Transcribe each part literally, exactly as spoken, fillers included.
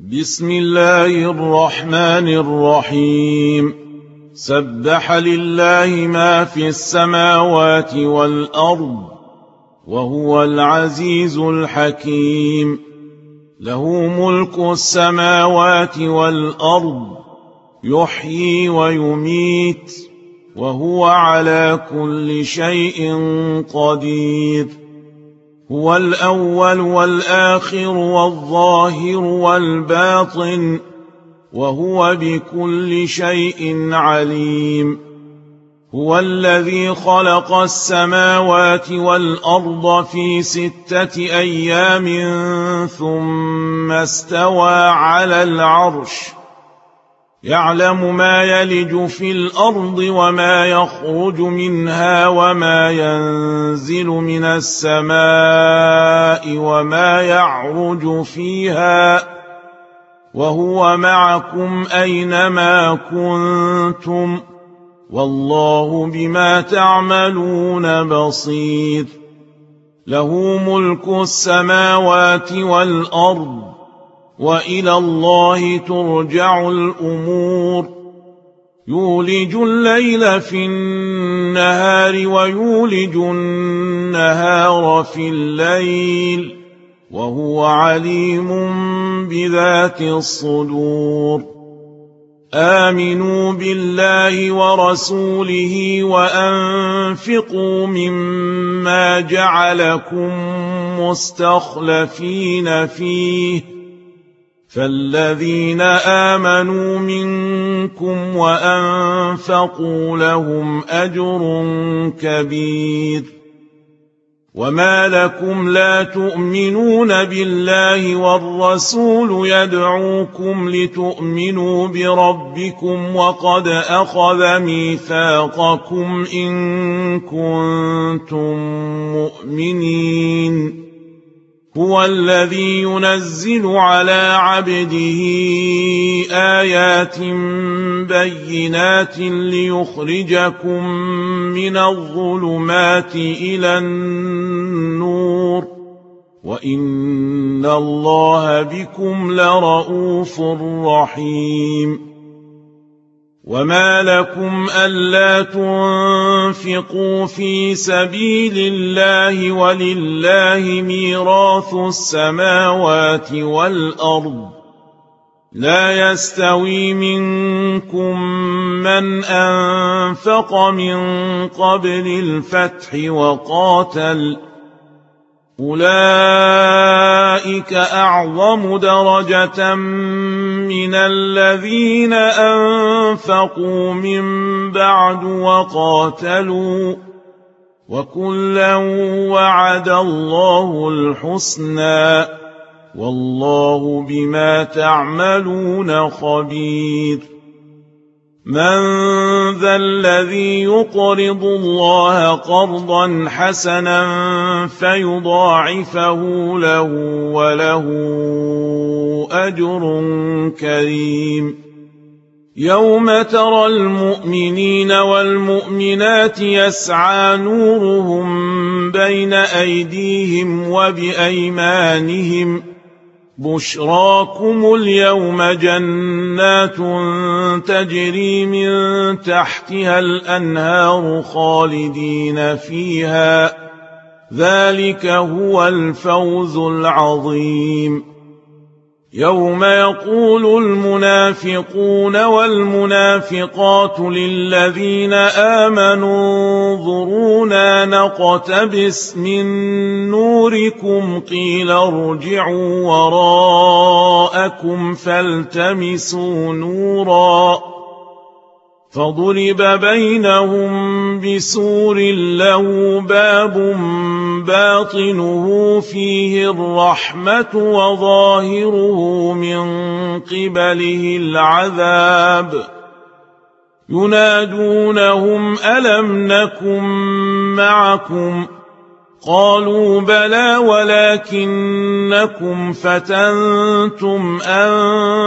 بسم الله الرحمن الرحيم. سبح لله ما في السماوات والأرض وهو العزيز الحكيم. له ملك السماوات والأرض يحيي ويميت وهو على كل شيء قدير. هو الأول والآخر والظاهر والباطن وهو بكل شيء عليم. هو الذي خلق السماوات والأرض في ستة أيام ثم استوى على العرش يعلم ما يلج في الأرض وما يخرج منها وما ينزل من السماء وما يعرج فيها وهو معكم أينما كنتم والله بما تعملون بصير. له ملك السماوات والأرض وإلى الله ترجع الأمور. يولج الليل في النهار ويولج النهار في الليل وهو عليم بذات الصدور. آمنوا بالله ورسوله وأنفقوا مما جعلكم مستخلفين فيه فالذين آمنوا منكم وأنفقوا لهم أجر كبير. وما لكم لا تؤمنون بالله والرسول يدعوكم لتؤمنوا بربكم وقد أخذ ميثاقكم إن كنتم مؤمنين. هو الذي ينزل على عبده آيات بينات ليخرجكم من الظلمات إلى النور وإن الله بكم لرءوف رحيم. وما لكم ألا تنفقوا في سبيل الله ولله ميراث السماوات والأرض لا يستوي منكم من أنفق من قبل الفتح وقاتل أولئك أعظم درجة من الذين أنفقوا من بعد وقاتلوا وكلا وعد الله الحسنى والله بما تعملون خبير. من ذا الذي يقرض الله قرضا حسنا فيضاعفه له وله أجر كريم. يوم ترى المؤمنين والمؤمنات يسعى نورهم بين أيديهم وبأيمانهم بشراكم اليوم جنات تجري من تحتها الأنهار خالدين فيها ذلك هو الفوز العظيم. يوم يقول المنافقون والمنافقات للذين آمنوا انظرونا نقتبس من نوركم قيل ارجعوا وراءكم فالتمسوا نورا فضرب بينهم بسور له باب باطنه فيه الرحمة وظاهره من قبله العذاب ينادونهم ألم نكن معكم قالوا بلى ولكنكم فتنتم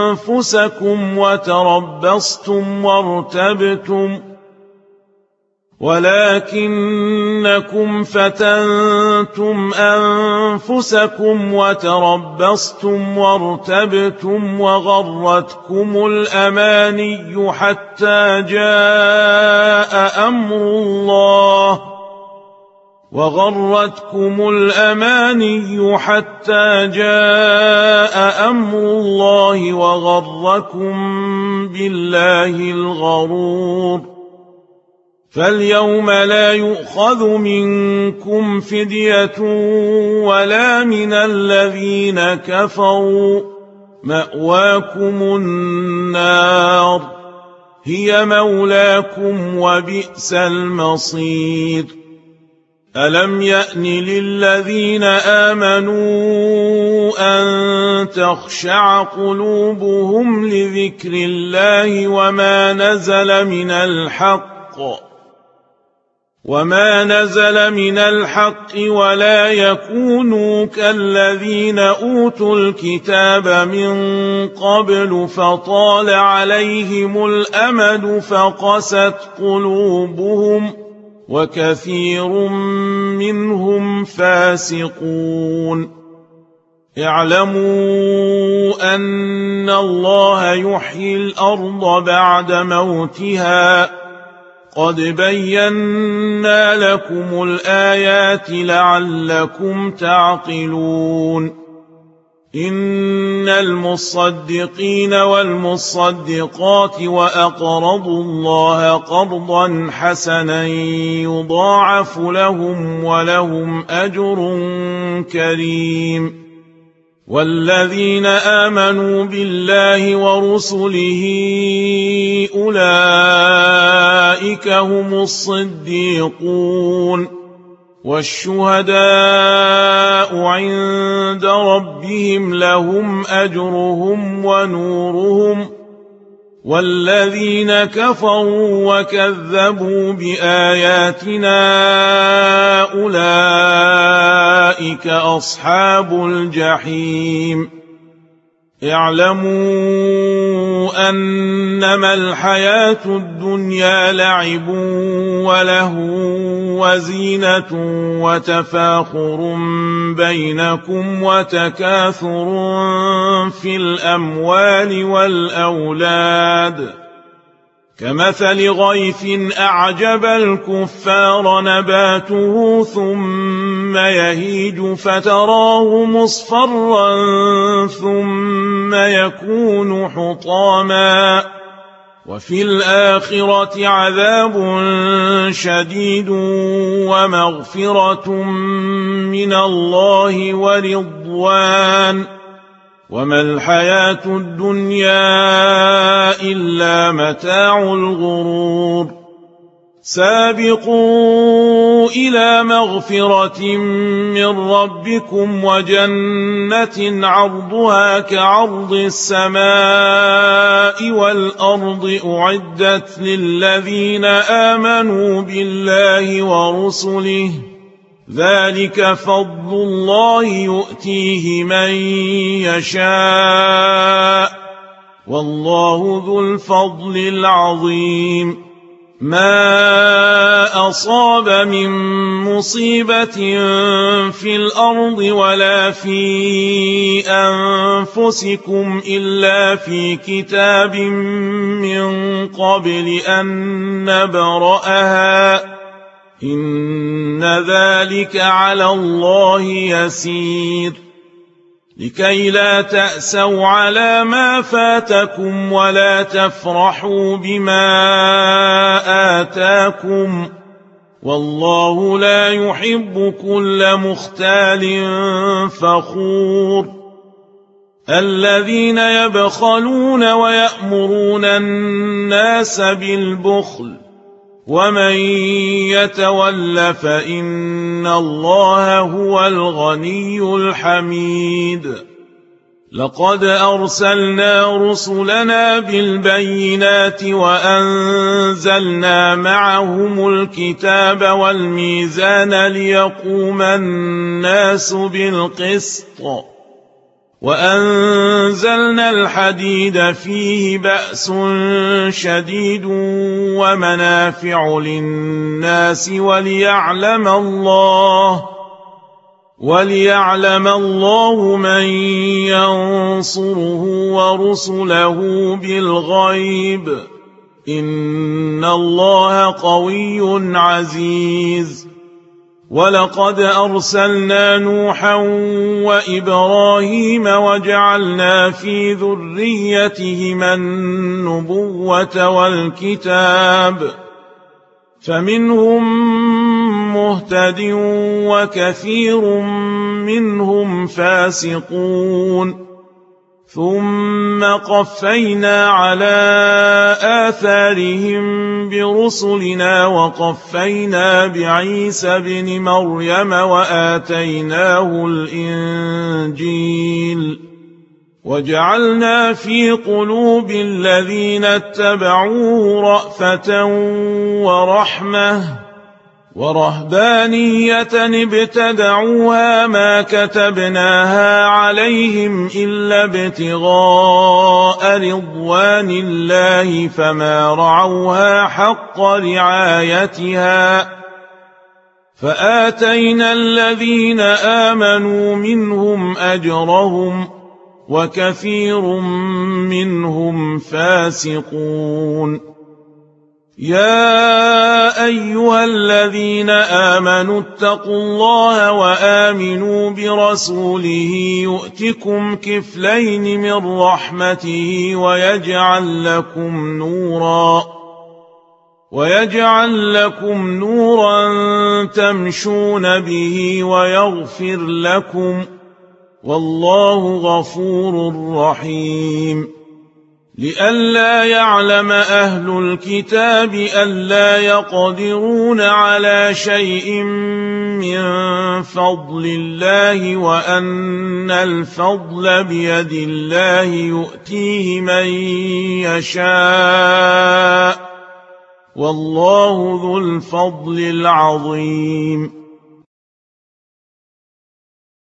أنفسكم وتربصتم وارتبتم ولكنكم فتنتم أنفسكم وتربصتم وارتبتم وغرتكم الأماني حتى جاء أمر الله وغرتكم الأماني حتى جاء أمر الله وغركم بالله الغرور فاليوم لا يؤخذ منكم فدية ولا من الذين كفروا مأواكم النار هي مولاكم وبئس المصير ألم يأن للذين آمنوا أن تخشع قلوبهم لذكر الله وما نزل من الحق وما نزل من الحق ولا يكونوا كالذين أوتوا الكتاب من قبل فطال عليهم الأمد فقست قلوبهم وكثير منهم فاسقون اعلموا أن الله يحيي الأرض بعد موتها قد بينا لكم الآيات لعلكم تعقلون إن المصدقين والمصدقات وأقرضوا الله قرضا حسنا يضاعف لهم ولهم أجر كريم والذين آمنوا بالله ورسله أولئك هم الصديقون والشهداء عند ربهم لهم أجرهم ونورهم والذين كفروا وكذبوا بآياتنا أولئك أصحاب الجحيم اعلموا أنما الحياة الدنيا لعب ولهو وزينة وتفاخر بينكم وتكاثر في الأموال والأولاد كمثل غيث أعجب الكفار نباته ثم يهيج فتراه مصفرا ثم يكون حطاما وفي الآخرة عذاب شديد ومغفرة من الله ورضوان وما الحياة الدنيا إلا متاع الغرور سابقوا إلى مغفرة من ربكم وجنة عرضها كعرض السماء والأرض أعدت للذين آمنوا بالله ورسله ذلك فضل الله يؤتيه من يشاء والله ذو الفضل العظيم ما أصاب من مصيبة في الأرض ولا في أنفسكم إلا في كتاب من قبل أن نبرأها إن ذلك على الله يسير لكي لا تأسوا على ما فاتكم ولا تفرحوا بما آتاكم والله لا يحب كل مختال فخور الذين يبخلون ويأمرون الناس بالبخل ومن يتول فإن الله هو الغني الحميد لقد أرسلنا رسلنا بالبينات وأنزلنا معهم الكتاب والميزان ليقوم الناس بالقسط وأنزلنا الحديد فيه بأس شديد ومنافع للناس وليعلم الله وليعلم الله من ينصره ورسله بالغيب إن الله قوي عزيز. ولقد أرسلنا نوحا وإبراهيم وجعلنا في ذريتهما النبوة والكتاب فمنهم مهتد وكثير منهم فاسقون. ثم قفينا على آثارهم برسلنا وقفينا بعيسى بن مريم وآتيناه الإنجيل وجعلنا في قلوب الذين اتبعوه رأفة ورحمة ورهبانية ابتدعوها ما كتبناها عليهم إلا ابتغاء رضوان الله فما رعوها حق رعايتها فآتينا الذين آمنوا منهم أجرهم وكثير منهم فاسقون. يا أيها الذين آمنوا اتقوا الله وآمنوا برسوله يؤتكم كفلين من رحمته ويجعل لكم نورا ويجعل لكم نورا تمشون به ويغفر لكم والله غفور رحيم. لئلا يعلم أهل الكتاب ألا يقدرون على شيء من فضل الله وأن الفضل بيد الله يؤتيه من يشاء والله ذو الفضل العظيم.